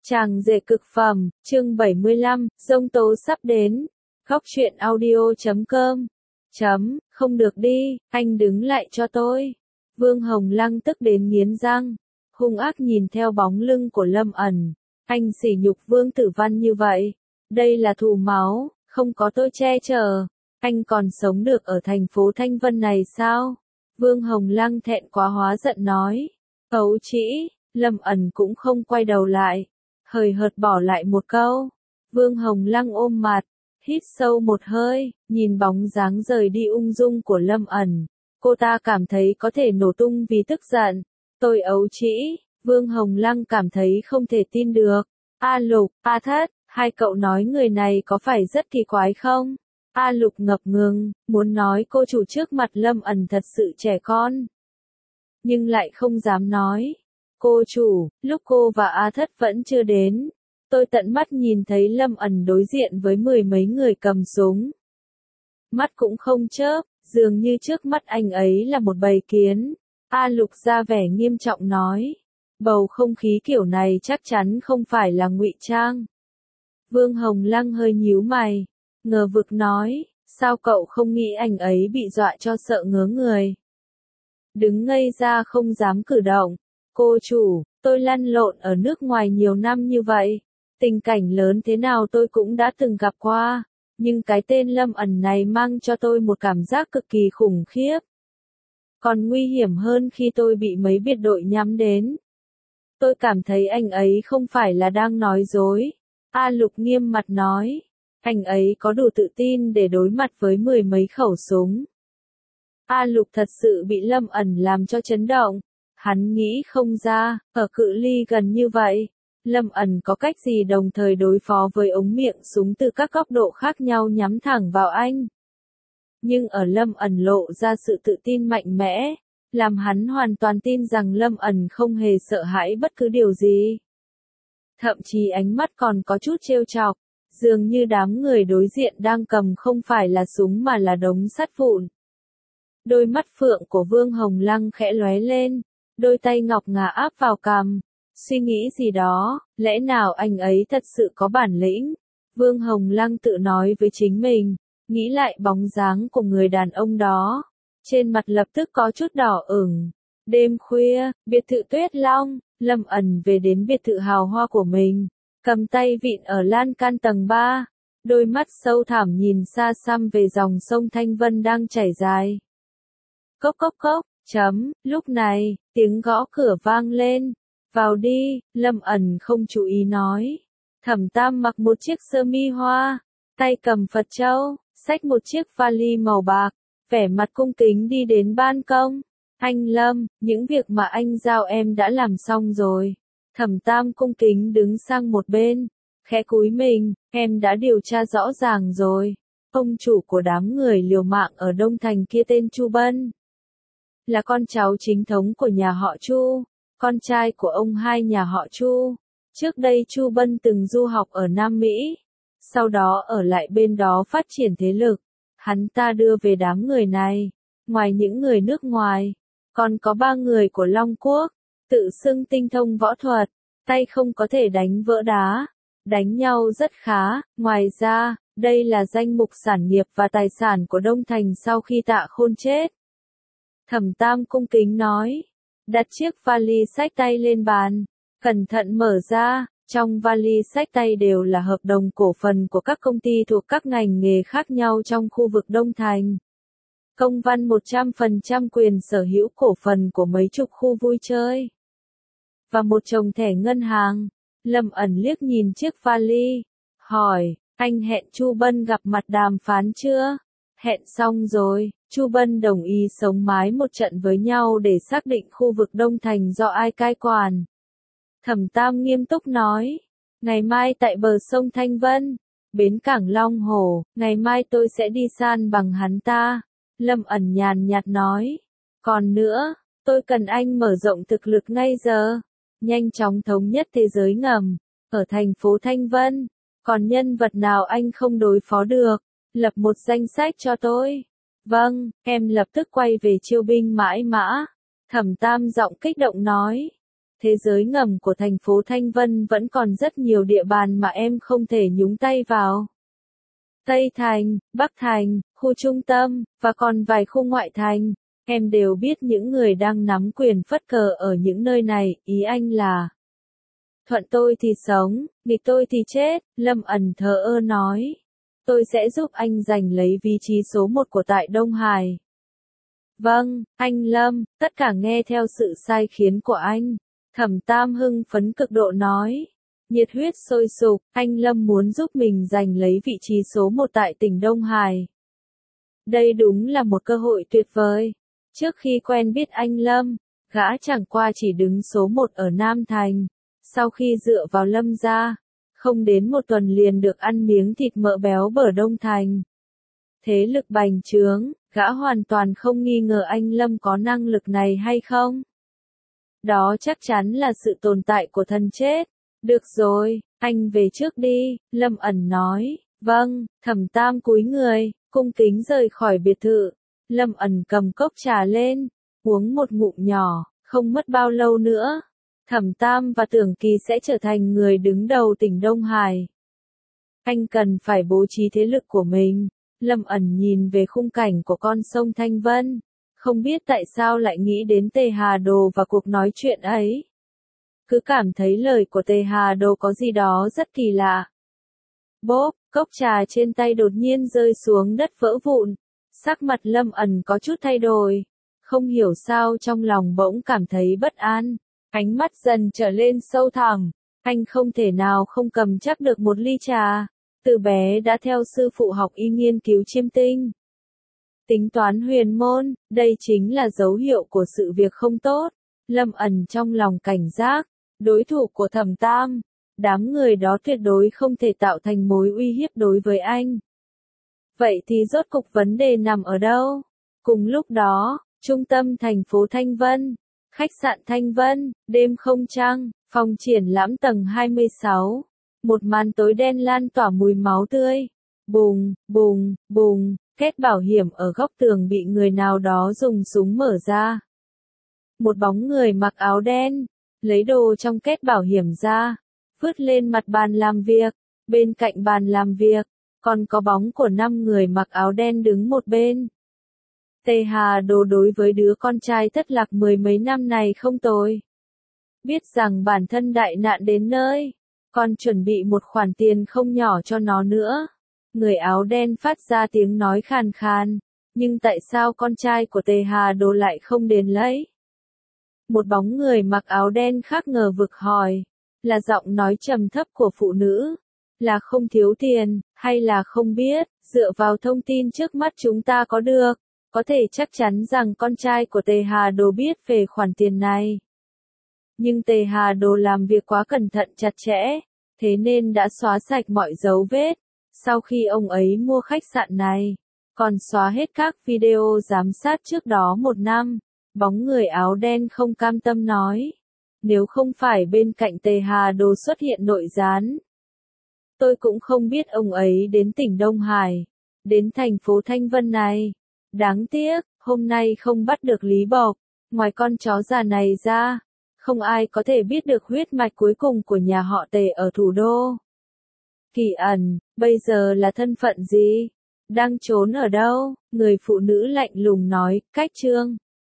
Chàng rể cực phẩm, chương 75, giông tố sắp đến. Góc truyện audio.com. Không được đi, anh đứng lại cho tôi. Vương Hồng Lăng tức đến nghiến răng, hung ác nhìn theo bóng lưng của Lâm ẩn. Anh sỉ nhục Vương Tử Văn như vậy. Đây là thù máu, không có tôi che chở. Anh còn sống được ở thành phố Thanh Vân này sao? Vương Hồng Lăng thẹn quá hóa giận nói. Ấu trĩ, Lâm ẩn cũng không quay đầu lại. Hời hợt bỏ lại một câu. Vương Hồng Lăng ôm mặt, hít sâu một hơi, nhìn bóng dáng rời đi ung dung của Lâm ẩn. Cô ta cảm thấy có thể nổ tung vì tức giận. Tôi ấu trĩ, Vương Hồng Lăng cảm thấy không thể tin được. A Lục, A Thất, hai cậu nói người này có phải rất kỳ quái không? A Lục ngập ngừng, muốn nói cô chủ trước mặt Lâm ẩn thật sự trẻ con. Nhưng lại không dám nói. Cô chủ, lúc cô và A Thất vẫn chưa đến, tôi tận mắt nhìn thấy Lâm ẩn đối diện với mười mấy người cầm súng. Mắt cũng không chớp, dường như trước mắt anh ấy là một bầy kiến. A Lục ra vẻ nghiêm trọng nói. Bầu không khí kiểu này chắc chắn không phải là ngụy trang. Vương Hồng Lăng hơi nhíu mày, ngờ vực nói, sao cậu không nghĩ anh ấy bị dọa cho sợ ngớ người? Đứng ngây ra không dám cử động. Cô chủ, tôi lăn lộn ở nước ngoài nhiều năm như vậy, tình cảnh lớn thế nào tôi cũng đã từng gặp qua, nhưng cái tên Lâm ẩn này mang cho tôi một cảm giác cực kỳ khủng khiếp. Còn nguy hiểm hơn khi tôi bị mấy biệt đội nhắm đến. Tôi cảm thấy anh ấy không phải là đang nói dối. A Lục nghiêm mặt nói, anh ấy có đủ tự tin để đối mặt với mười mấy khẩu súng. A Lục thật sự bị Lâm ẩn làm cho chấn động. Hắn nghĩ không ra, ở cự ly gần như vậy, Lâm ẩn có cách gì đồng thời đối phó với ống miệng súng từ các góc độ khác nhau nhắm thẳng vào anh. Nhưng ở Lâm ẩn lộ ra sự tự tin mạnh mẽ, làm hắn hoàn toàn tin rằng Lâm ẩn không hề sợ hãi bất cứ điều gì. Thậm chí ánh mắt còn có chút trêu chọc, dường như đám người đối diện đang cầm không phải là súng mà là đống sắt vụn. Đôi mắt phượng của Vương Hồng Lăng khẽ lóe lên. Đôi tay ngọc ngà áp vào cằm, suy nghĩ gì đó, lẽ nào anh ấy thật sự có bản lĩnh? Vương Hồng Lăng tự nói với chính mình, nghĩ lại bóng dáng của người đàn ông đó, trên mặt lập tức có chút đỏ ửng. Đêm khuya, biệt thự Tuyết Long, Lâm ẩn về đến biệt thự hào hoa của mình, cầm tay vịn ở lan can tầng 3, đôi mắt sâu thẳm nhìn xa xăm về dòng sông Thanh Vân đang chảy dài. Cốc cốc cốc. Lúc này, tiếng gõ cửa vang lên. Vào đi, Lâm ẩn không chú ý nói. Thẩm Tam mặc một chiếc sơ mi hoa, tay cầm Phật châu, xách một chiếc vali màu bạc, vẻ mặt cung kính đi đến ban công. Anh Lâm, những việc mà anh giao em đã làm xong rồi. Thẩm Tam cung kính đứng sang một bên, khẽ cúi mình, em đã điều tra rõ ràng rồi. Ông chủ của đám người liều mạng ở Đông Thành kia tên Chu Bân. Là con cháu chính thống của nhà họ Chu, con trai của ông hai nhà họ Chu. Trước đây Chu Bân từng du học ở Nam Mỹ, sau đó ở lại bên đó phát triển thế lực. Hắn ta đưa về đám người này, ngoài những người nước ngoài, còn có 3 người của Long Quốc, tự xưng tinh thông võ thuật, tay không có thể đánh vỡ đá, đánh nhau rất khá. Ngoài ra, đây là danh mục sản nghiệp và tài sản của Đông Thành sau khi Tạ Khôn chết. Thẩm Tam cung kính nói, đặt chiếc vali xách tay lên bàn, cẩn thận mở ra, trong vali xách tay đều là hợp đồng cổ phần của các công ty thuộc các ngành nghề khác nhau trong khu vực Đông Thành. Công văn 100% quyền sở hữu cổ phần của mấy chục khu vui chơi. Và một chồng thẻ ngân hàng. Lâm ẩn liếc nhìn chiếc vali, hỏi, anh hẹn Chu Bân gặp mặt đàm phán chưa? Hẹn xong rồi. Chu Bân đồng ý sống mái một trận với nhau để xác định khu vực Đông Thành do ai cai quản. Thẩm Tam nghiêm túc nói, ngày mai tại bờ sông Thanh Vân, bến cảng Long Hồ, ngày mai tôi sẽ đi san bằng hắn ta. Lâm ẩn nhàn nhạt nói, còn nữa, tôi cần anh mở rộng thực lực ngay giờ, nhanh chóng thống nhất thế giới ngầm, ở thành phố Thanh Vân, còn nhân vật nào anh không đối phó được, lập một danh sách cho tôi. Vâng, em lập tức quay về chiêu binh mãi mã. Thẩm Tam giọng kích động nói. Thế giới ngầm của thành phố Thanh Vân vẫn còn rất nhiều địa bàn mà em không thể nhúng tay vào. Tây Thành, Bắc Thành, khu trung tâm, và còn vài khu ngoại thành. Em đều biết những người đang nắm quyền phất cờ ở những nơi này, ý anh là thuận tôi thì sống, nghịch tôi thì chết, Lâm ẩn thờ ơ nói. Tôi sẽ giúp anh giành lấy vị trí số 1 của tại Đông Hải. Vâng, anh Lâm, tất cả nghe theo sự sai khiến của anh. Thẩm Tam hưng phấn cực độ nói. Nhiệt huyết sôi sục, anh Lâm muốn giúp mình giành lấy vị trí số 1 tại tỉnh Đông Hải. Đây đúng là một cơ hội tuyệt vời. Trước khi quen biết anh Lâm, gã chẳng qua chỉ đứng số 1 ở Nam Thành. Sau khi dựa vào Lâm gia, không đến một tuần liền được ăn miếng thịt mỡ béo bở Đông Thành. Thế lực bành trướng, gã hoàn toàn không nghi ngờ anh Lâm có năng lực này hay không. Đó chắc chắn là sự tồn tại của thần chết. Được rồi, anh về trước đi, Lâm ẩn nói. Vâng, Thẩm Tam cúi người, cung kính rời khỏi biệt thự. Lâm ẩn cầm cốc trà lên, uống một ngụm nhỏ, không mất bao lâu nữa. Thẩm Tam và Tưởng Kỳ sẽ trở thành người đứng đầu tỉnh Đông Hải. Anh cần phải bố trí thế lực của mình. Lâm ẩn nhìn về khung cảnh của con sông Thanh Vân. Không biết tại sao lại nghĩ đến Tề Hà Đồ và cuộc nói chuyện ấy. Cứ cảm thấy lời của Tề Hà Đồ có gì đó rất kỳ lạ. Bốp, cốc trà trên tay đột nhiên rơi xuống đất vỡ vụn. Sắc mặt Lâm ẩn có chút thay đổi. Không hiểu sao trong lòng bỗng cảm thấy bất an. Ánh mắt dần trở lên sâu thẳm. Anh không thể nào không cầm chắc được một ly trà. Từ bé đã theo sư phụ học y nghiên cứu chiêm tinh. Tính toán huyền môn, đây chính là dấu hiệu của sự việc không tốt. Lâm ẩn trong lòng cảnh giác. Đối thủ của Thẩm Tam. Đám người đó tuyệt đối không thể tạo thành mối uy hiếp đối với anh. Vậy thì rốt cục vấn đề nằm ở đâu? Cùng lúc đó, trung tâm thành phố Thanh Vân. Khách sạn Thanh Vân, đêm không trăng, phòng triển lãm tầng 26. Một màn tối đen lan tỏa mùi máu tươi. Bùng, bùng, bùng, két bảo hiểm ở góc tường bị người nào đó dùng súng mở ra. Một bóng người mặc áo đen, lấy đồ trong két bảo hiểm ra, vứt lên mặt bàn làm việc. Bên cạnh bàn làm việc, còn có bóng của 5 người mặc áo đen đứng một bên. Tề Hà Đồ đối với đứa con trai thất lạc 10 mấy năm này không tồi. Biết rằng bản thân đại nạn đến nơi, còn chuẩn bị một khoản tiền không nhỏ cho nó nữa. Người áo đen phát ra tiếng nói khàn khàn, nhưng tại sao con trai của Tề Hà Đồ lại không đến lấy? Một bóng người mặc áo đen khác ngờ vực hỏi, là giọng nói trầm thấp của phụ nữ, là không thiếu tiền, hay là không biết, dựa vào thông tin trước mắt chúng ta có được, có thể chắc chắn rằng con trai của Tề Hà Đồ biết về khoản tiền này. Nhưng Tề Hà Đồ làm việc quá cẩn thận chặt chẽ, thế nên đã xóa sạch mọi dấu vết. Sau khi ông ấy mua khách sạn này, còn xóa hết các video giám sát trước đó 1 năm. Bóng người áo đen không cam tâm nói. Nếu không phải bên cạnh Tề Hà Đồ xuất hiện nội gián, tôi cũng không biết ông ấy đến tỉnh Đông Hải, đến thành phố Thanh Vân này. Đáng tiếc, hôm nay không bắt được Lý Bộc. Ngoài con chó già này ra, không ai có thể biết được huyết mạch cuối cùng của nhà họ Tề ở thủ đô. Kỳ ẩn, bây giờ là thân phận gì? Đang trốn ở đâu? Người phụ nữ lạnh lùng nói, cách trương.